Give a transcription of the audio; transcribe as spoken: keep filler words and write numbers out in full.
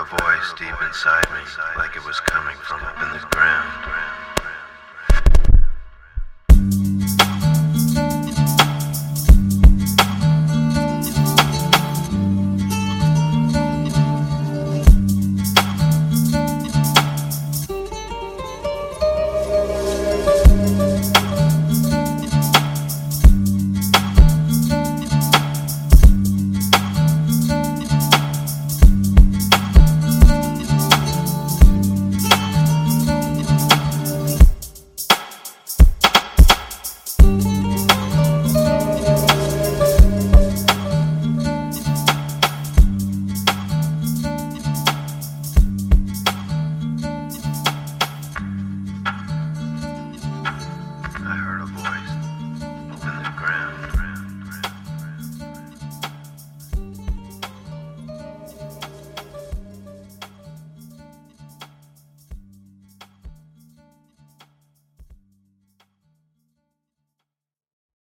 voice deep inside me, like it was coming from up in the ground.